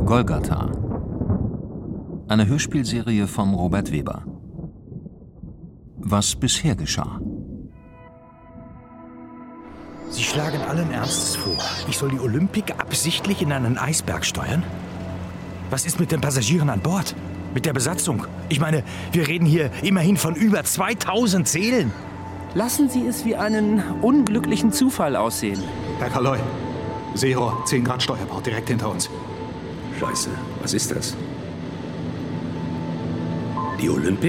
Golgatha. Eine Hörspielserie von Robert Weber. Was bisher geschah. Sie schlagen allen Ernstes vor, ich soll die Olympic absichtlich in einen Eisberg steuern? Was ist mit den Passagieren an Bord? Mit der Besatzung? Ich meine, wir reden hier immerhin von über 2000 Seelen. Lassen Sie es wie einen unglücklichen Zufall aussehen. Herr Kaloy, Seerohr, 10 Grad Steuerbord, direkt hinter uns. Scheiße, was ist das? Die Olympic?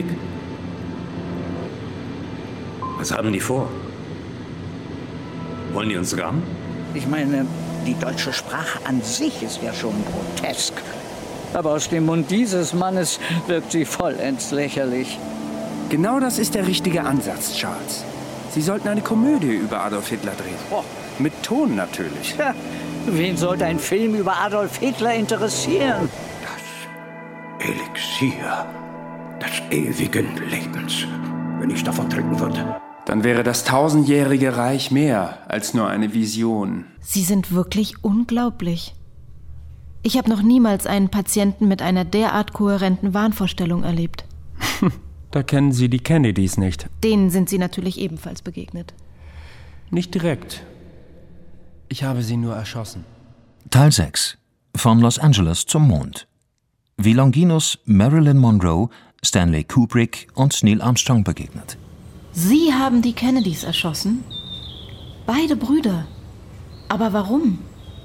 Was haben die vor? Wollen die uns rammen? Ich meine, die deutsche Sprache an sich ist ja schon grotesk. Aber aus dem Mund dieses Mannes wirkt sie vollends lächerlich. Genau das ist der richtige Ansatz, Charles. Sie sollten eine Komödie über Adolf Hitler drehen. Oh. Mit Ton natürlich. Ja, wen sollte ein Film über Adolf Hitler interessieren? Das Elixier des ewigen Lebens. Wenn ich davon trinken würde. Dann wäre das 1000-jährige Reich mehr als nur eine Vision. Sie sind wirklich unglaublich. Ich habe noch niemals einen Patienten mit einer derart kohärenten Wahnvorstellung erlebt. Da kennen Sie die Kennedys nicht. Denen sind Sie natürlich ebenfalls begegnet. Nicht direkt. Ich habe sie nur erschossen. Teil 6. Von Los Angeles zum Mond. Wie Longinus Marilyn Monroe, Stanley Kubrick und Neil Armstrong begegnet. Sie haben die Kennedys erschossen? Beide Brüder. Aber warum?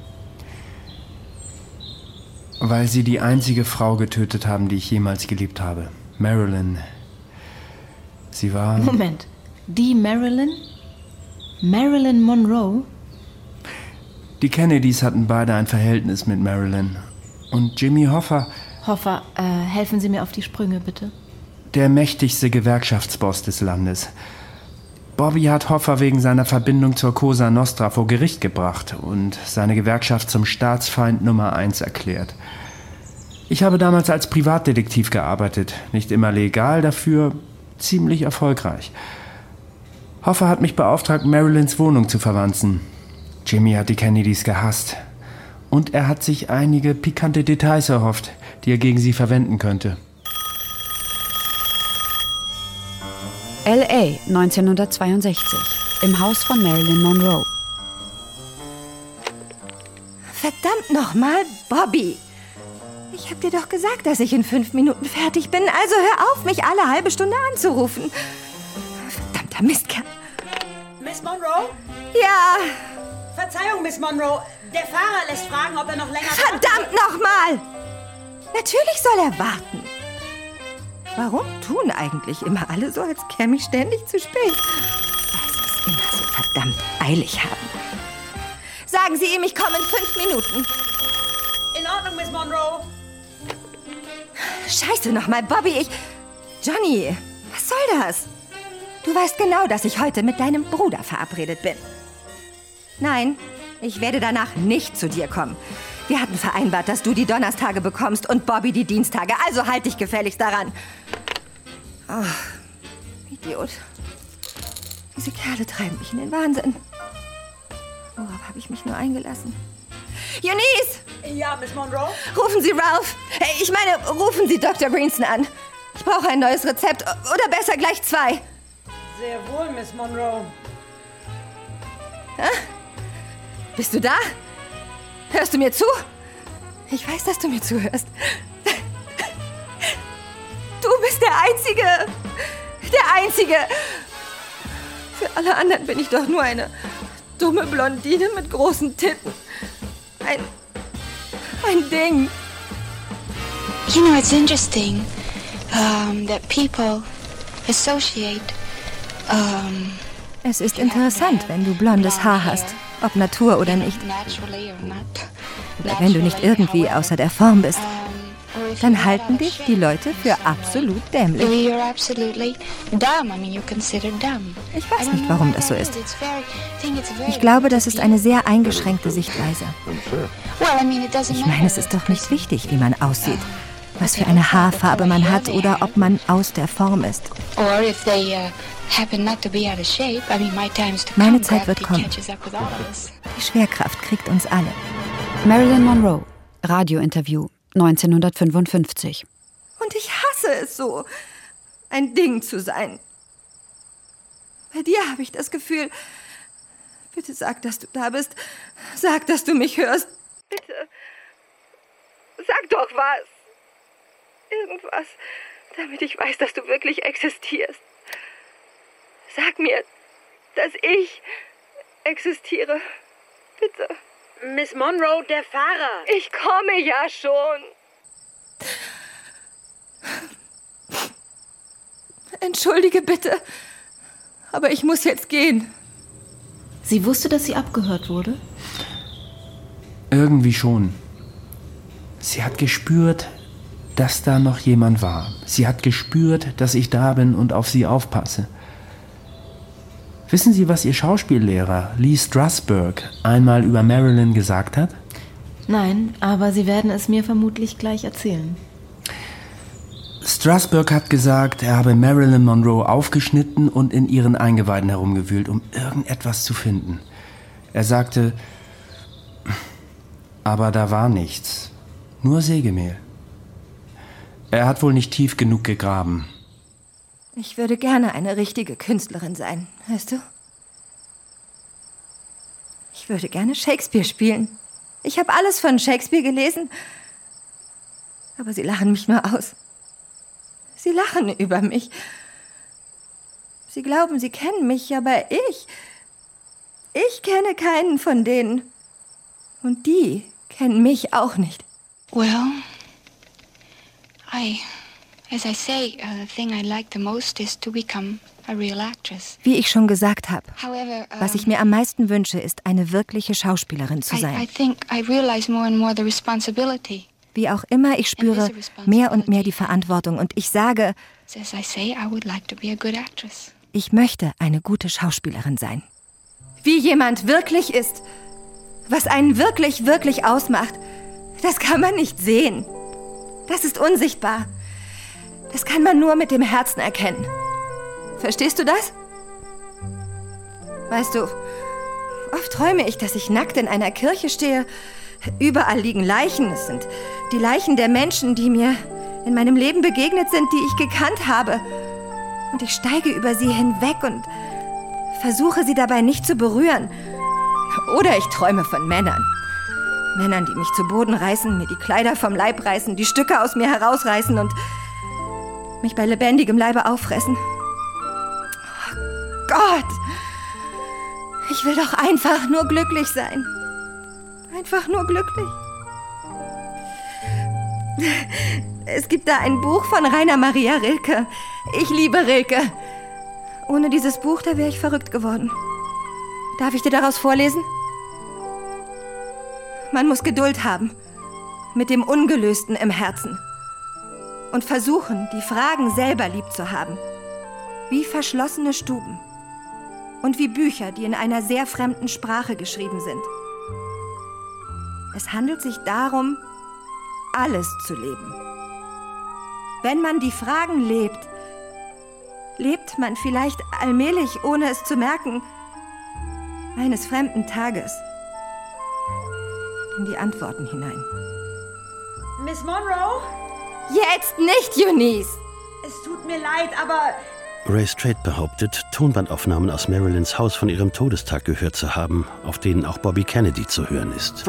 Weil sie die einzige Frau getötet haben, die ich jemals geliebt habe. Marilyn. Sie war... Moment. Die Marilyn? Marilyn Monroe? Die Kennedys hatten beide ein Verhältnis mit Marilyn. Und Jimmy Hoffa... Hoffa, helfen Sie mir auf die Sprünge, bitte. Der mächtigste Gewerkschaftsboss des Landes. Bobby hat Hoffa wegen seiner Verbindung zur Cosa Nostra vor Gericht gebracht und seine Gewerkschaft zum Staatsfeind Nummer 1 erklärt. Ich habe damals als Privatdetektiv gearbeitet. Nicht immer legal, dafür ziemlich erfolgreich. Hoffa hat mich beauftragt, Marilyns Wohnung zu verwanzen. Jimmy hat die Kennedys gehasst. Und er hat sich einige pikante Details erhofft, die er gegen sie verwenden könnte. L.A. 1962. Im Haus von Marilyn Monroe. Verdammt nochmal, Bobby! Ich hab dir doch gesagt, dass ich in 5 Minuten fertig bin. Also hör auf, mich alle halbe Stunde anzurufen. Verdammter Mistkerl. Miss Monroe? Ja. Verzeihung, Miss Monroe. Der Fahrer lässt fragen, ob er noch länger... Verdammt nochmal! Natürlich soll er warten. Warum tun eigentlich immer alle so, als käme ich ständig zu spät? Weil sie es immer so verdammt eilig haben. Sagen Sie ihm, ich komme in 5 Minuten. In Ordnung, Miss Monroe. Scheiße nochmal, Bobby, Johnny, was soll das? Du weißt genau, dass ich heute mit deinem Bruder verabredet bin. Nein, ich werde danach nicht zu dir kommen. Wir hatten vereinbart, dass du die Donnerstage bekommst und Bobby die Dienstage. Also halt dich gefälligst daran. Oh, Idiot. Diese Kerle treiben mich in den Wahnsinn. Worauf habe ich mich nur eingelassen? Eunice! Ja, Miss Monroe? Rufen Sie Ralph. Ich meine, rufen Sie Dr. Greenson an. Ich brauche ein neues Rezept. Oder besser gleich 2. Sehr wohl, Miss Monroe. Hä? Bist du da? Hörst du mir zu? Ich weiß, dass du mir zuhörst. Du bist der Einzige. Der Einzige. Für alle anderen bin ich doch nur eine dumme Blondine mit großen Titten. Ein Ding. You know, it's interesting that people associate. Es ist interessant, wenn du blondes Haar hast, ob Natur oder nicht. Oder wenn du nicht irgendwie außer der Form bist. Dann halten dich die Leute für absolut dämlich. Ich weiß nicht, warum das so ist. Ich glaube, das ist eine sehr eingeschränkte Sichtweise. Ich meine, es ist doch nicht wichtig, wie man aussieht, was für eine Haarfarbe man hat oder ob man aus der Form ist. Meine Zeit wird kommen. Die Schwerkraft kriegt uns alle. Marilyn Monroe, Radiointerview, 1955. Und ich hasse es so, ein Ding zu sein. Bei dir habe ich das Gefühl... Bitte sag, dass du da bist. Sag, dass du mich hörst. Bitte. Sag doch was. Irgendwas, damit ich weiß, dass du wirklich existierst. Sag mir, dass ich existiere. Bitte. Miss Monroe, der Fahrer. Ich komme ja schon. Entschuldige bitte, aber ich muss jetzt gehen. Sie wusste, dass sie abgehört wurde? Irgendwie schon. Sie hat gespürt, dass da noch jemand war. Sie hat gespürt, dass ich da bin und auf sie aufpasse. Wissen Sie, was Ihr Schauspiellehrer Lee Strasberg einmal über Marilyn gesagt hat? Nein, aber Sie werden es mir vermutlich gleich erzählen. Strasberg hat gesagt, er habe Marilyn Monroe aufgeschnitten und in ihren Eingeweiden herumgewühlt, um irgendetwas zu finden. Er sagte, aber da war nichts, nur Sägemehl. Er hat wohl nicht tief genug gegraben. Ich würde gerne eine richtige Künstlerin sein, weißt du? Ich würde gerne Shakespeare spielen. Ich habe alles von Shakespeare gelesen, aber sie lachen mich nur aus. Sie lachen über mich. Sie glauben, sie kennen mich, aber ich kenne keinen von denen. Und die kennen mich auch nicht. Well, as I say, the thing I like the most is to become a real actress. Wie ich schon gesagt habe, However, was ich mir am meisten wünsche, ist, eine wirkliche Schauspielerin zu sein. I think I realize more and more the responsibility. Wie auch immer, ich spüre mehr und mehr die Verantwortung und ich sage, As I say, I would like to be a good actress. Ich möchte eine gute Schauspielerin sein. Wie jemand wirklich ist, was einen wirklich, wirklich ausmacht, das kann man nicht sehen. Das ist unsichtbar. Das kann man nur mit dem Herzen erkennen. Verstehst du das? Weißt du, oft träume ich, dass ich nackt in einer Kirche stehe. Überall liegen Leichen. Es sind die Leichen der Menschen, die mir in meinem Leben begegnet sind, die ich gekannt habe. Und ich steige über sie hinweg und versuche, sie dabei nicht zu berühren. Oder ich träume von Männern. Männern, die mich zu Boden reißen, mir die Kleider vom Leib reißen, die Stücke aus mir herausreißen und mich bei lebendigem Leibe auffressen. Oh Gott! Ich will doch einfach nur glücklich sein. Einfach nur glücklich. Es gibt da ein Buch von Rainer Maria Rilke. Ich liebe Rilke. Ohne dieses Buch, da wäre ich verrückt geworden. Darf ich dir daraus vorlesen? Man muss Geduld haben. Mit dem Ungelösten im Herzen. Und versuchen, die Fragen selber lieb zu haben. Wie verschlossene Stuben. Und wie Bücher, die in einer sehr fremden Sprache geschrieben sind. Es handelt sich darum, alles zu leben. Wenn man die Fragen lebt, lebt man vielleicht allmählich, ohne es zu merken, eines fremden Tages in die Antworten hinein. Miss Monroe? Jetzt nicht, Eunice! Es tut mir leid, aber... Ray Straight behauptet, Tonbandaufnahmen aus Marilyns Haus von ihrem Todestag gehört zu haben, auf denen auch Bobby Kennedy zu hören ist.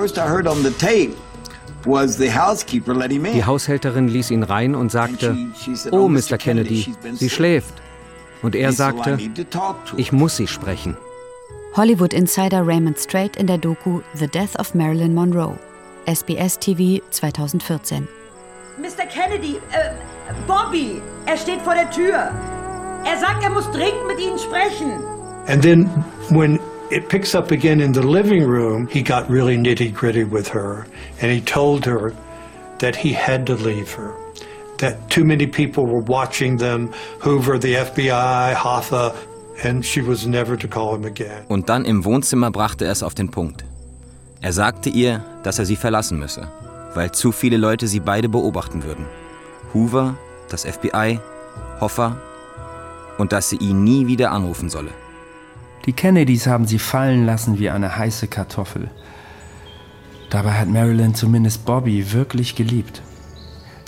Die Haushälterin ließ ihn rein und sagte, "Oh, Mr. Kennedy, sie schläft." Und er sagte, "Ich muss sie sprechen." Hollywood-Insider Raymond Straight in der Doku The Death of Marilyn Monroe. SBS TV 2014. Mr. Kennedy, Bobby, er steht vor der Tür. Er sagt, er muss dringend mit Ihnen sprechen. And then when it picks up again in the living room, he got really nitty-gritty with her. And he told her that he had to leave her. That too many people were watching them, Hoover, the FBI, Hoffa, and she was never to call him again. Und dann im Wohnzimmer brachte er es auf den Punkt. Er sagte ihr, dass er sie verlassen müsse, weil zu viele Leute sie beide beobachten würden. Hoover, das FBI, Hoffa, und dass sie ihn nie wieder anrufen solle. Die Kennedys haben sie fallen lassen wie eine heiße Kartoffel. Dabei hat Marilyn zumindest Bobby wirklich geliebt.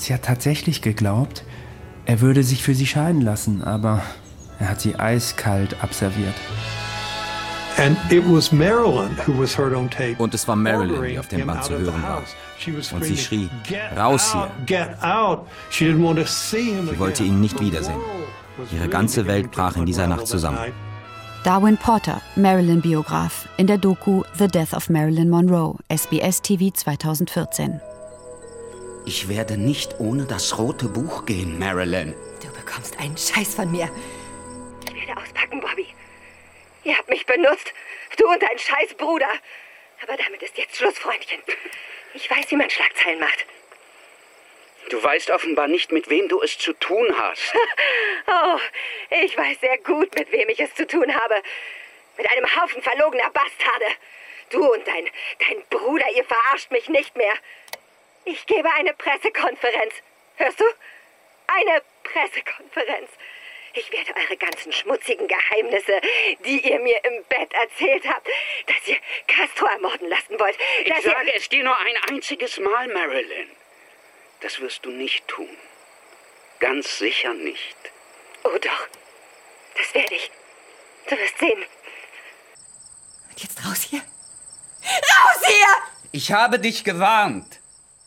Sie hat tatsächlich geglaubt, er würde sich für sie scheiden lassen, aber er hat sie eiskalt abserviert. And it was Marilyn who was heard on tape. Und es war Marilyn, die auf dem Band zu hören war. Und sie schrie, raus hier. Sie wollte ihn nicht wiedersehen. Ihre ganze Welt brach in dieser Nacht zusammen. Darwin Porter, Marilyn-Biograf, in der Doku The Death of Marilyn Monroe, SBS TV 2014. Ich werde nicht ohne das rote Buch gehen, Marilyn. Du bekommst einen Scheiß von mir. Ich werde auspacken, Bobby. Ihr habt mich benutzt. Du und dein Scheißbruder. Aber damit ist jetzt Schluss, Freundchen. Ich weiß, wie man Schlagzeilen macht. Du weißt offenbar nicht, mit wem du es zu tun hast. Oh, ich weiß sehr gut, mit wem ich es zu tun habe. Mit einem Haufen verlogener Bastarde. Du und dein Bruder, ihr verarscht mich nicht mehr. Ich gebe eine Pressekonferenz. Hörst du? Eine Pressekonferenz. Ich werde eure ganzen schmutzigen Geheimnisse, die ihr mir im Bett erzählt habt, dass ihr Castro ermorden lassen wollt. Ich sage es dir nur ein einziges Mal, Marilyn. Das wirst du nicht tun. Ganz sicher nicht. Oh doch, das werde ich. Du wirst sehen. Und jetzt raus hier. Raus hier! Ich habe dich gewarnt.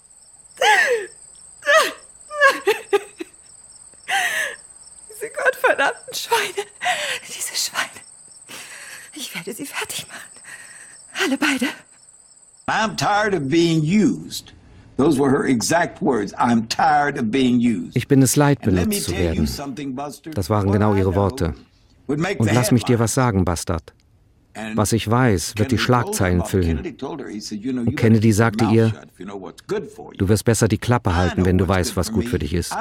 Diese gottverdammten Schweine. Diese Schweine. Ich werde sie fertig machen. Alle beide. I'm tired of being used. Those were her exact words. I'm tired of being used. Ich bin es leid, benutzt zu werden. Das waren genau ihre Worte. Und lass mich dir was sagen, Bastard. Was ich weiß, wird die Schlagzeilen füllen. Und Kennedy sagte ihr, du wirst besser die Klappe halten, wenn du weißt, was gut für dich ist.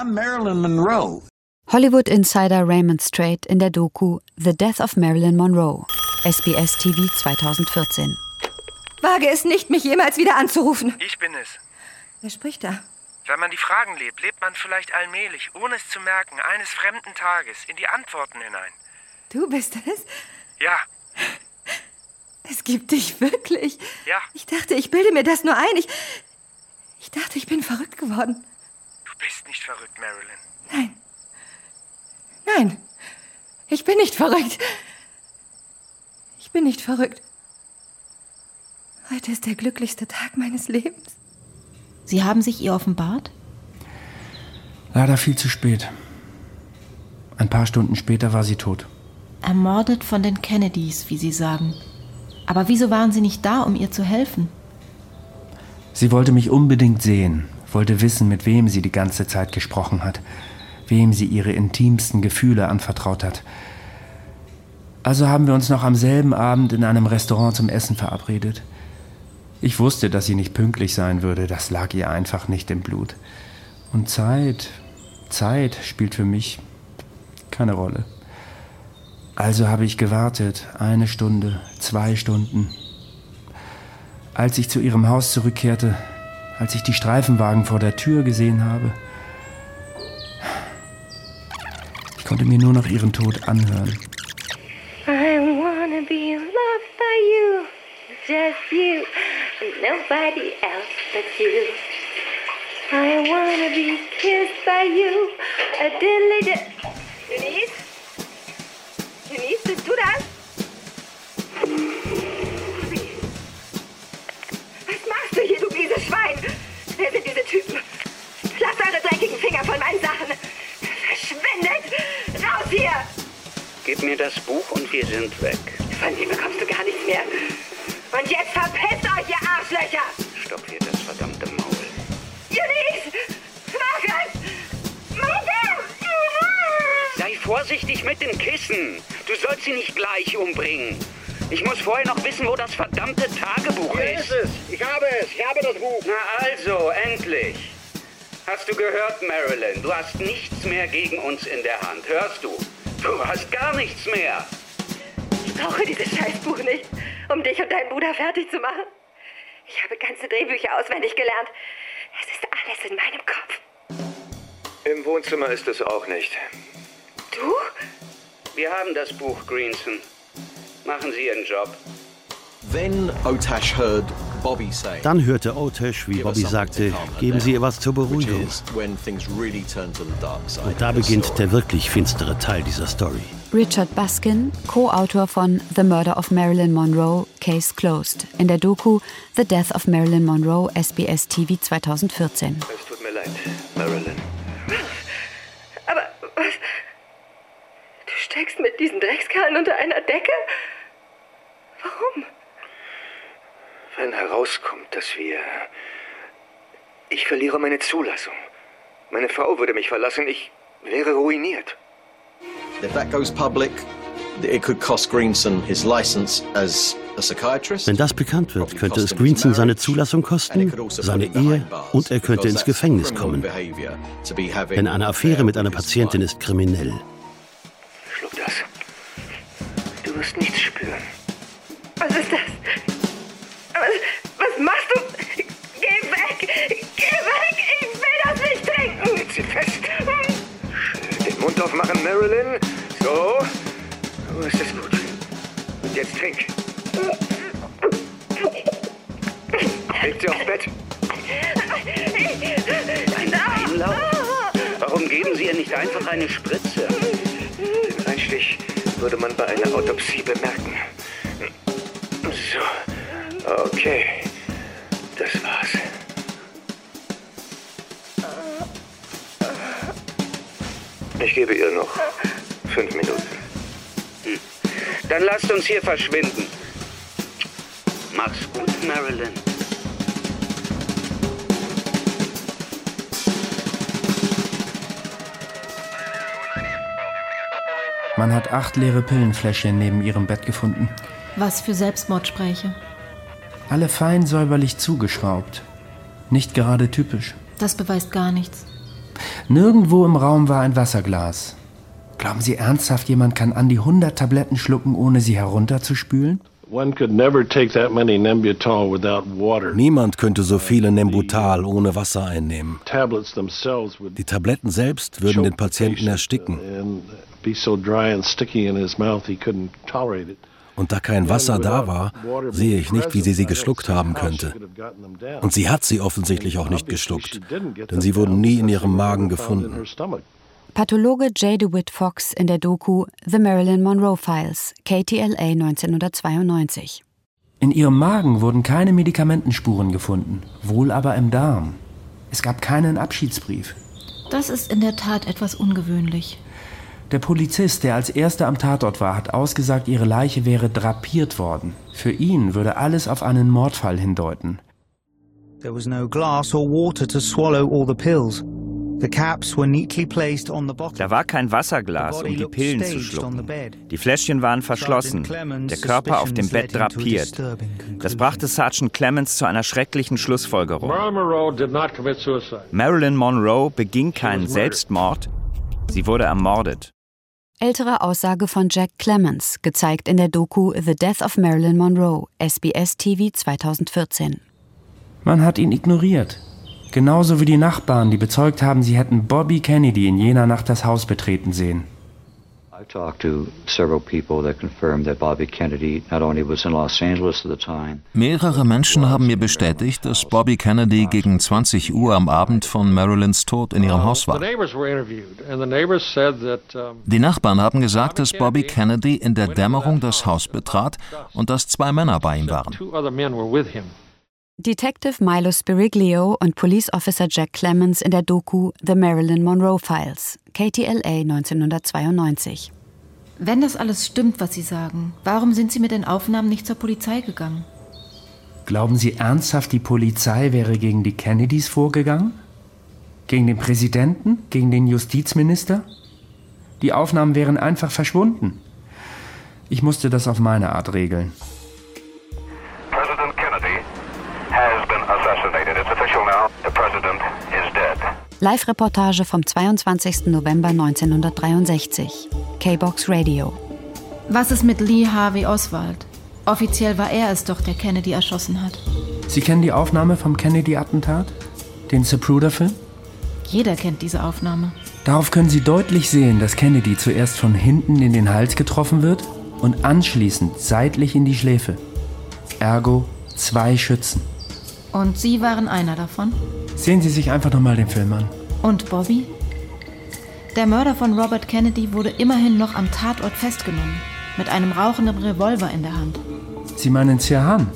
Hollywood-Insider Raymond Strait in der Doku The Death of Marilyn Monroe, SBS TV 2014. Wage es nicht, mich jemals wieder anzurufen. Ich bin es. Wer spricht da? Wenn man die Fragen lebt, lebt man vielleicht allmählich, ohne es zu merken, eines fremden Tages in die Antworten hinein. Du bist es? Ja. Es gibt dich wirklich? Ja. Ich dachte, ich bilde mir das nur ein. Ich dachte, ich bin verrückt geworden. Du bist nicht verrückt, Marilyn. Nein. Nein. Ich bin nicht verrückt. Ich bin nicht verrückt. Heute ist der glücklichste Tag meines Lebens. Sie haben sich ihr offenbart? Leider viel zu spät. Ein paar Stunden später war sie tot. Ermordet von den Kennedys, wie Sie sagen. Aber wieso waren Sie nicht da, um ihr zu helfen? Sie wollte mich unbedingt sehen, wollte wissen, mit wem sie die ganze Zeit gesprochen hat, wem sie ihre intimsten Gefühle anvertraut hat. Also haben wir uns noch am selben Abend in einem Restaurant zum Essen verabredet. Ich wusste, dass sie nicht pünktlich sein würde, das lag ihr einfach nicht im Blut. Und Zeit spielt für mich keine Rolle. Also habe ich gewartet, 1 Stunde, 2 Stunden. Als ich zu ihrem Haus zurückkehrte, als ich die Streifenwagen vor der Tür gesehen habe, ich konnte mir nur noch ihren Tod anhören. I wanna be loved by you, just you, and nobody else but you. I wanna be kissed by you, a diddly Denise? Denise, bist du das? Was machst du hier, du mieses Schwein? Wer sind diese Typen? Lasst eure dreckigen Finger von meinen Sachen. Verschwindet! Raus hier! Gib mir das Buch und wir sind weg. Von dir bekommst du gar nichts mehr. Und jetzt verpisst euch, ihr Arschlöcher! Stopp hier das verdammte Maul. Denise! Marcus! Sei vorsichtig mit dem Kissen. Du sollst sie nicht gleich umbringen. Ich muss vorher noch wissen, wo das verdammte Tagebuch ist. Hier ist es. Ich habe das Buch. Na also, endlich. Hast du gehört, Marilyn? Du hast nichts mehr gegen uns in der Hand. Hörst du? Du hast gar nichts mehr. Ich brauche dieses Scheißbuch nicht, um dich und deinen Bruder fertig zu machen. Ich habe ganze Drehbücher auswendig gelernt. Es ist alles in meinem Kopf. Im Wohnzimmer ist es auch nicht. Du? Wir haben das Buch, Greenson. Machen Sie Ihren Job. Then Otash heard Dann hörte Otesh, wie Bobby sagte, geben Sie ihr was zur Beruhigung. Und da beginnt der wirklich finstere Teil dieser Story. Richard Baskin, Co-Autor von The Murder of Marilyn Monroe, Case Closed, in der Doku The Death of Marilyn Monroe, SBS TV 2014. Es tut mir leid, Marilyn. Aber was? Du steckst mit diesen Dreckskerlen unter einer Decke? Warum? Wenn herauskommt, dass ich verliere meine Zulassung. Meine Frau würde mich verlassen, ich wäre ruiniert. If that goes public, it could cost Greenson his license as a psychiatrist. Wenn das bekannt wird, könnte es Greenson seine Zulassung kosten, seine Ehe und er könnte ins Gefängnis kommen. Denn eine Affäre mit einer Patientin ist kriminell. Schluck das. Du wirst nichts spüren. Was ist das? Was machst du? Geh weg! Geh weg! Ich will das nicht trinken! Halt sie fest! Den Mund aufmachen, Marilyn. So. So ist es gut. Und jetzt trink. Legt sie aufs Bett. Einlauf. Warum geben Sie ihr nicht einfach eine Spritze? Den Einstich würde man bei einer Autopsie bemerken. So. Okay. Das war's. Ich gebe ihr noch 5 Minuten. Dann lasst uns hier verschwinden. Mach's gut, Marilyn. Man hat 8 leere Pillenfläschchen neben ihrem Bett gefunden. Was für Selbstmordspräche. Alle fein säuberlich zugeschraubt. Nicht gerade typisch. Das beweist gar nichts. Nirgendwo im Raum war ein Wasserglas. Glauben Sie ernsthaft, jemand kann an die 100 Tabletten schlucken, ohne sie herunterzuspülen? Niemand könnte so viele Nembutal ohne Wasser einnehmen. Die Tabletten selbst würden den Patienten ersticken. Und da kein Wasser da war, sehe ich nicht, wie sie geschluckt haben könnte. Und sie hat sie offensichtlich auch nicht geschluckt, denn sie wurden nie in ihrem Magen gefunden. Pathologe J. DeWitt Fox in der Doku The Marilyn Monroe Files, KTLA 1992. In ihrem Magen wurden keine Medikamentenspuren gefunden, wohl aber im Darm. Es gab keinen Abschiedsbrief. Das ist in der Tat etwas ungewöhnlich. Der Polizist, der als erster am Tatort war, hat ausgesagt, ihre Leiche wäre drapiert worden. Für ihn würde alles auf einen Mordfall hindeuten. There was no glass or water to swallow all the pills. The caps were neatly placed on the bottom. Da war kein Wasserglas, um die Pillen zu schlucken. Die Fläschchen waren verschlossen, der Körper auf dem Bett drapiert. Das brachte Sergeant Clemens zu einer schrecklichen Schlussfolgerung. Marilyn Monroe beging keinen Selbstmord, sie wurde ermordet. Ältere Aussage von Jack Clemens, gezeigt in der Doku The Death of Marilyn Monroe, SBS TV 2014. Man hat ihn ignoriert. Genauso wie die Nachbarn, die bezeugt haben, sie hätten Bobby Kennedy in jener Nacht das Haus betreten sehen. Mehrere Menschen haben mir bestätigt, dass Bobby Kennedy gegen 20 Uhr am Abend von Marilyns Tod in ihrem Haus war. Die Nachbarn haben gesagt, dass Bobby Kennedy in der Dämmerung das Haus betrat und dass 2 Männer bei ihm waren. Detective Milo Spiriglio und Police Officer Jack Clemens in der Doku The Marilyn Monroe Files, KTLA 1992. Wenn das alles stimmt, was Sie sagen, warum sind Sie mit den Aufnahmen nicht zur Polizei gegangen? Glauben Sie ernsthaft, die Polizei wäre gegen die Kennedys vorgegangen? Gegen den Präsidenten? Gegen den Justizminister? Die Aufnahmen wären einfach verschwunden. Ich musste das auf meine Art regeln. Live-Reportage vom 22. November 1963. K-Box Radio. Was ist mit Lee Harvey Oswald? Offiziell war er es doch, der Kennedy erschossen hat. Sie kennen die Aufnahme vom Kennedy-Attentat? Den Zapruder-Film? Jeder kennt diese Aufnahme. Darauf können Sie deutlich sehen, dass Kennedy zuerst von hinten in den Hals getroffen wird und anschließend seitlich in die Schläfe. Ergo 2 Schützen. Und Sie waren einer davon? Sehen Sie sich einfach nochmal den Film an. Und Bobby? Der Mörder von Robert Kennedy wurde immerhin noch am Tatort festgenommen, mit einem rauchenden Revolver in der Hand. Sie meinen Sirhan?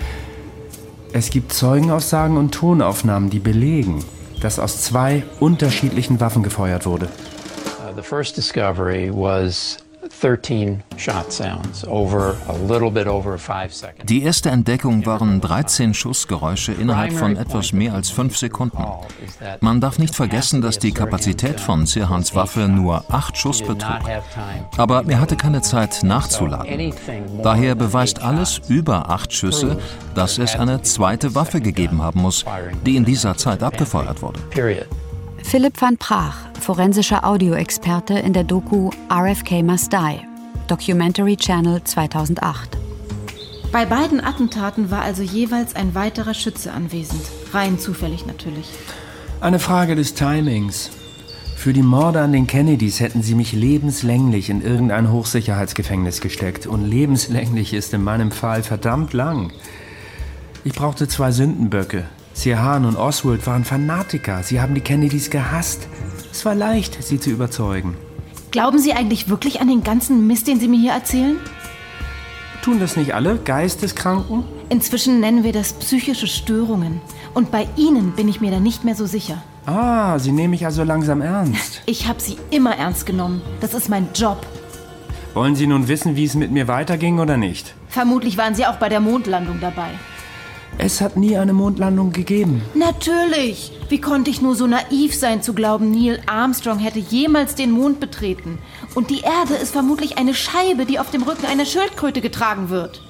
Es gibt Zeugenaussagen und Tonaufnahmen, die belegen, dass aus 2 unterschiedlichen Waffen gefeuert wurde. The first discovery was 13 shot sounds over a little bit over 5 seconds. Die erste Entdeckung waren 13 Schussgeräusche innerhalb von etwas mehr als 5 Sekunden. Man darf nicht vergessen, dass die Kapazität von Sirhans Waffe nur 8 Schuss betrug. Aber er hatte keine Zeit nachzuladen. Daher beweist alles über 8 Schüsse, dass es eine zweite Waffe gegeben haben muss, die in dieser Zeit abgefeuert wurde. Philipp van Praag, forensischer Audioexperte in der Doku RFK Must Die, Documentary Channel 2008. Bei beiden Attentaten war also jeweils ein weiterer Schütze anwesend. Rein zufällig natürlich. Eine Frage des Timings. Für die Morde an den Kennedys hätten sie mich lebenslänglich in irgendein Hochsicherheitsgefängnis gesteckt. Und lebenslänglich ist in meinem Fall verdammt lang. Ich brauchte 2 Sündenböcke. Sirhan und Oswald waren Fanatiker. Sie haben die Kennedys gehasst. Es war leicht, sie zu überzeugen. Glauben Sie eigentlich wirklich an den ganzen Mist, den Sie mir hier erzählen? Tun das nicht alle Geisteskranken? Inzwischen nennen wir das psychische Störungen. Und bei Ihnen bin ich mir da nicht mehr so sicher. Ah, Sie nehmen mich also langsam ernst. Ich habe Sie immer ernst genommen. Das ist mein Job. Wollen Sie nun wissen, wie es mit mir weiterging oder nicht? Vermutlich waren Sie auch bei der Mondlandung dabei. Es hat nie eine Mondlandung gegeben. Natürlich! Wie konnte ich nur so naiv sein zu glauben, Neil Armstrong hätte jemals den Mond betreten? Und die Erde ist vermutlich eine Scheibe, die auf dem Rücken einer Schildkröte getragen wird.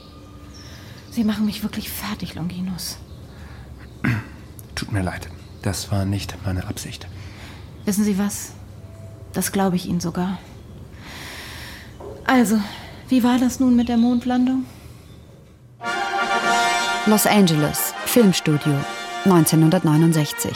Sie machen mich wirklich fertig, Longinus. Tut mir leid. Das war nicht meine Absicht. Wissen Sie was? Das glaube ich Ihnen sogar. Also, wie war das nun mit der Mondlandung? Los Angeles, Filmstudio, 1969.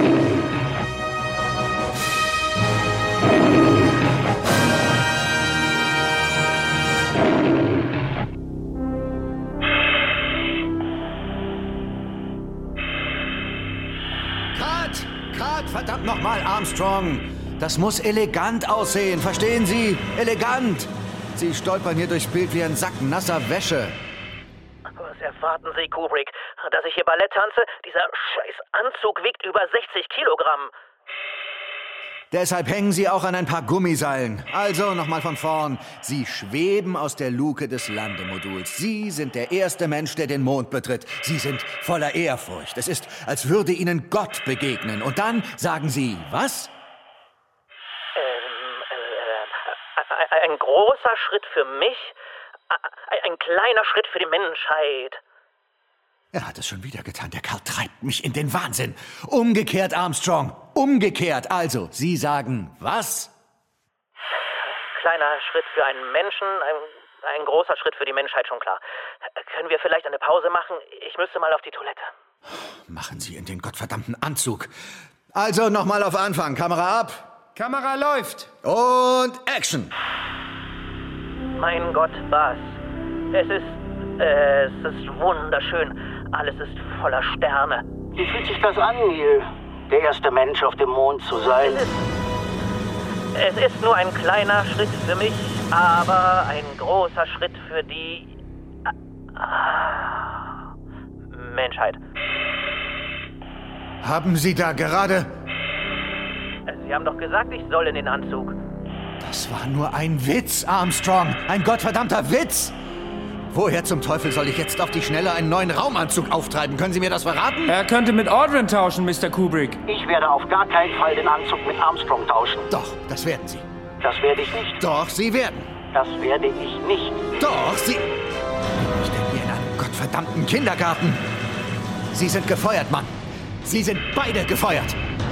Cut, verdammt nochmal, Armstrong. Das muss elegant aussehen, verstehen Sie? Elegant. Sie stolpern hier durchs Bild wie ein Sack nasser Wäsche. Was erwarten Sie, Kubrick? Dass ich hier Ballett tanze? Dieser scheiß Anzug wiegt über 60 Kilogramm. Deshalb hängen Sie auch an ein paar Gummiseilen. Also, nochmal von vorn. Sie schweben aus der Luke des Landemoduls. Sie sind der erste Mensch, der den Mond betritt. Sie sind voller Ehrfurcht. Es ist, als würde Ihnen Gott begegnen. Und dann sagen Sie, was? Ein großer Schritt für mich, ein kleiner Schritt für die Menschheit. Er hat es schon wieder getan. Der Kerl treibt mich in den Wahnsinn. Umgekehrt, Armstrong. Umgekehrt. Also, Sie sagen, was? Kleiner Schritt für einen Menschen, ein großer Schritt für die Menschheit, schon klar. Können wir vielleicht eine Pause machen? Ich müsste mal auf die Toilette. Machen Sie in den gottverdammten Anzug. Also, nochmal auf Anfang. Kamera ab. Kamera läuft. Und Action. Mein Gott, was? Es ist wunderschön. Alles ist voller Sterne. Wie fühlt sich das an, Neil? Der erste Mensch auf dem Mond zu sein? Es ist nur ein kleiner Schritt für mich, aber ein großer Schritt für die Menschheit. Haben Sie da gerade... Sie haben doch gesagt, ich soll in den Anzug. Das war nur ein Witz, Armstrong. Ein gottverdammter Witz. Woher zum Teufel soll ich jetzt auf die Schnelle einen neuen Raumanzug auftreiben? Können Sie mir das verraten? Er könnte mit Aldrin tauschen, Mr. Kubrick. Ich werde auf gar keinen Fall den Anzug mit Armstrong tauschen. Doch, das werden Sie. Das werde ich nicht. Doch, Sie werden. Das werde ich nicht. Doch, Sie... Bin ich denn hier in einem gottverdammten Kindergarten? Sie sind gefeuert, Mann. Sie sind beide gefeuert.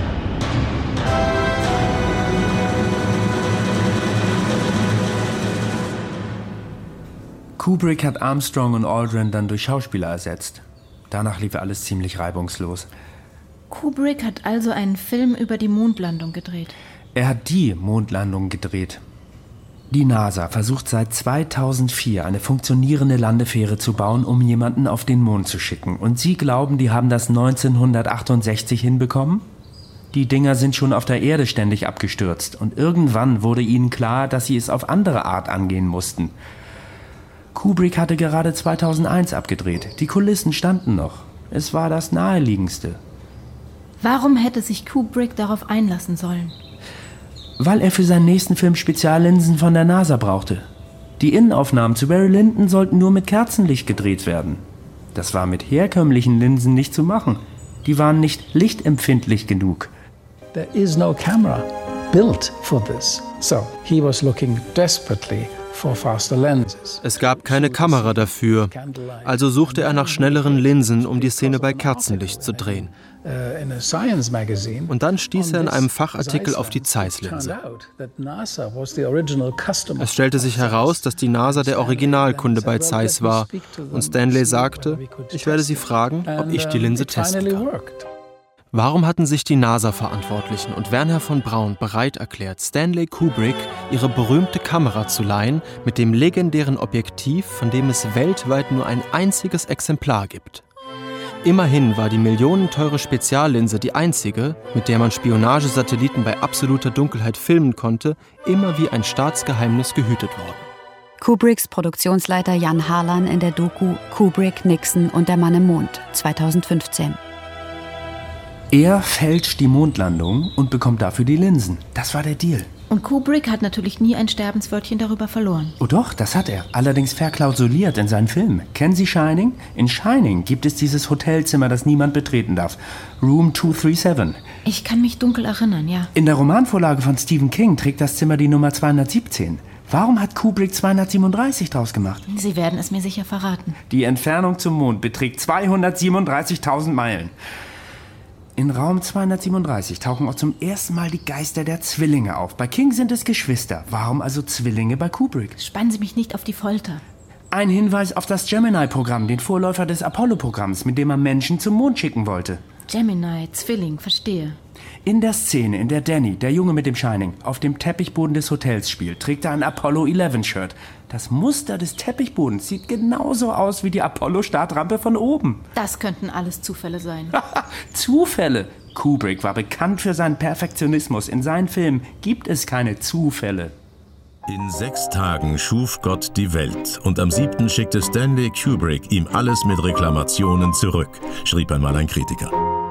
Kubrick hat Armstrong und Aldrin dann durch Schauspieler ersetzt. Danach lief alles ziemlich reibungslos. Kubrick hat also einen Film über die Mondlandung gedreht. Er hat die Mondlandung gedreht. Die NASA versucht seit 2004 eine funktionierende Landefähre zu bauen, um jemanden auf den Mond zu schicken. Und Sie glauben, die haben das 1968 hinbekommen? Die Dinger sind schon auf der Erde ständig abgestürzt. Und irgendwann wurde ihnen klar, dass sie es auf andere Art angehen mussten. Kubrick hatte gerade 2001 abgedreht. Die Kulissen standen noch. Es war das Naheliegendste. Warum hätte sich Kubrick darauf einlassen sollen? Weil er für seinen nächsten Film Speziallinsen von der NASA brauchte. Die Innenaufnahmen zu Barry Lyndon sollten nur mit Kerzenlicht gedreht werden. Das war mit herkömmlichen Linsen nicht zu machen. Die waren nicht lichtempfindlich genug. There is no camera built for this. So he was looking desperately for faster lenses. Es gab keine Kamera dafür, also suchte er nach schnelleren Linsen, um die Szene bei Kerzenlicht zu drehen. Und dann stieß er in einem Fachartikel auf die Zeiss-Linse. Es stellte sich heraus, dass die NASA der Originalkunde bei Zeiss war und Stanley sagte, ich werde Sie fragen, ob ich die Linse testen kann. Warum hatten sich die NASA-Verantwortlichen und Wernher von Braun bereit erklärt, Stanley Kubrick ihre berühmte Kamera zu leihen mit dem legendären Objektiv, von dem es weltweit nur ein einziges Exemplar gibt? Immerhin war die millionenteure Speziallinse die einzige, mit der man Spionagesatelliten bei absoluter Dunkelheit filmen konnte, immer wie ein Staatsgeheimnis gehütet worden. Kubricks Produktionsleiter Jan Harlan in der Doku Kubrick, Nixon und der Mann im Mond 2015. Er fälscht die Mondlandung und bekommt dafür die Linsen. Das war der Deal. Und Kubrick hat natürlich nie ein Sterbenswörtchen darüber verloren. Oh doch, das hat er. Allerdings verklausuliert in seinen Filmen. Kennen Sie Shining? In Shining gibt es dieses Hotelzimmer, das niemand betreten darf. Room 237. Ich kann mich dunkel erinnern, ja. In der Romanvorlage von Stephen King trägt das Zimmer die Nummer 217. Warum hat Kubrick 237 draus gemacht? Sie werden es mir sicher verraten. Die Entfernung zum Mond beträgt 237.000 Meilen. In Raum 237 tauchen auch zum ersten Mal die Geister der Zwillinge auf. Bei King sind es Geschwister. Warum also Zwillinge bei Kubrick? Spannen Sie mich nicht auf die Folter. Ein Hinweis auf das Gemini-Programm, den Vorläufer des Apollo-Programms, mit dem man Menschen zum Mond schicken wollte. Gemini, Zwilling, verstehe. In der Szene, in der Danny, der Junge mit dem Shining, auf dem Teppichboden des Hotels spielt, trägt er ein Apollo 11-Shirt. Das Muster des Teppichbodens sieht genauso aus wie die Apollo-Startrampe von oben. Das könnten alles Zufälle sein. Zufälle? Kubrick war bekannt für seinen Perfektionismus. In seinen Filmen gibt es keine Zufälle. In 6 Tagen schuf Gott die Welt und am 7. schickte Stanley Kubrick ihm alles mit Reklamationen zurück, schrieb einmal ein Kritiker.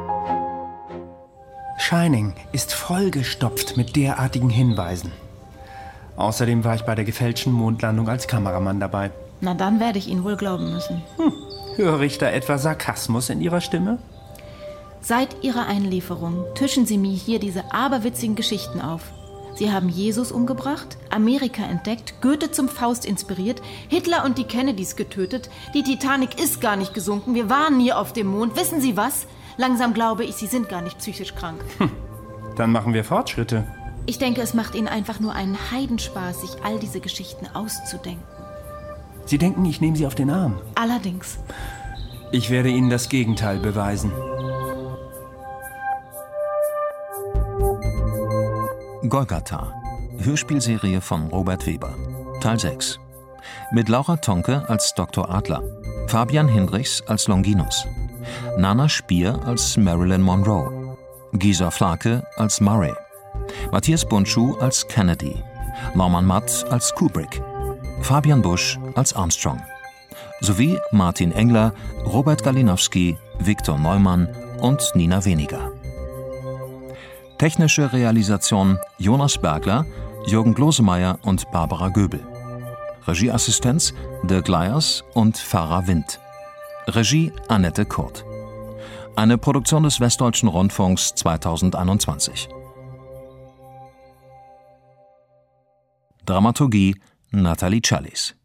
Shining ist vollgestopft mit derartigen Hinweisen. Außerdem war ich bei der gefälschten Mondlandung als Kameramann dabei. Na, dann werde ich Ihnen wohl glauben müssen. Höre ich da etwa Sarkasmus in Ihrer Stimme? Seit Ihrer Einlieferung tischen Sie mir hier diese aberwitzigen Geschichten auf. Sie haben Jesus umgebracht, Amerika entdeckt, Goethe zum Faust inspiriert, Hitler und die Kennedys getötet. Die Titanic ist gar nicht gesunken, wir waren nie auf dem Mond. Wissen Sie was? Langsam glaube ich, Sie sind gar nicht psychisch krank. Dann machen wir Fortschritte. Ich denke, es macht Ihnen einfach nur einen Heidenspaß, sich all diese Geschichten auszudenken. Sie denken, ich nehme Sie auf den Arm? Allerdings. Ich werde Ihnen das Gegenteil beweisen. Golgatha, Hörspielserie von Robert Weber, Teil 6. Mit Laura Tonke als Dr. Adler, Fabian Hindrichs als Longinus, Nana Spier als Marilyn Monroe, Gisa Flake als Murray, Matthias Bundschuh als Kennedy, Norman Matt als Kubrick, Fabian Busch als Armstrong, sowie Martin Engler, Robert Galinowski, Viktor Neumann und Nina Weniger. Technische Realisation Jonas Bergler, Jürgen Glosemeyer und Barbara Göbel. Regieassistenz Dirk Leyers und Farah Wind. Regie Annette Kurt. Eine Produktion des Westdeutschen Rundfunks 2021. Dramaturgie Nathalie Challis.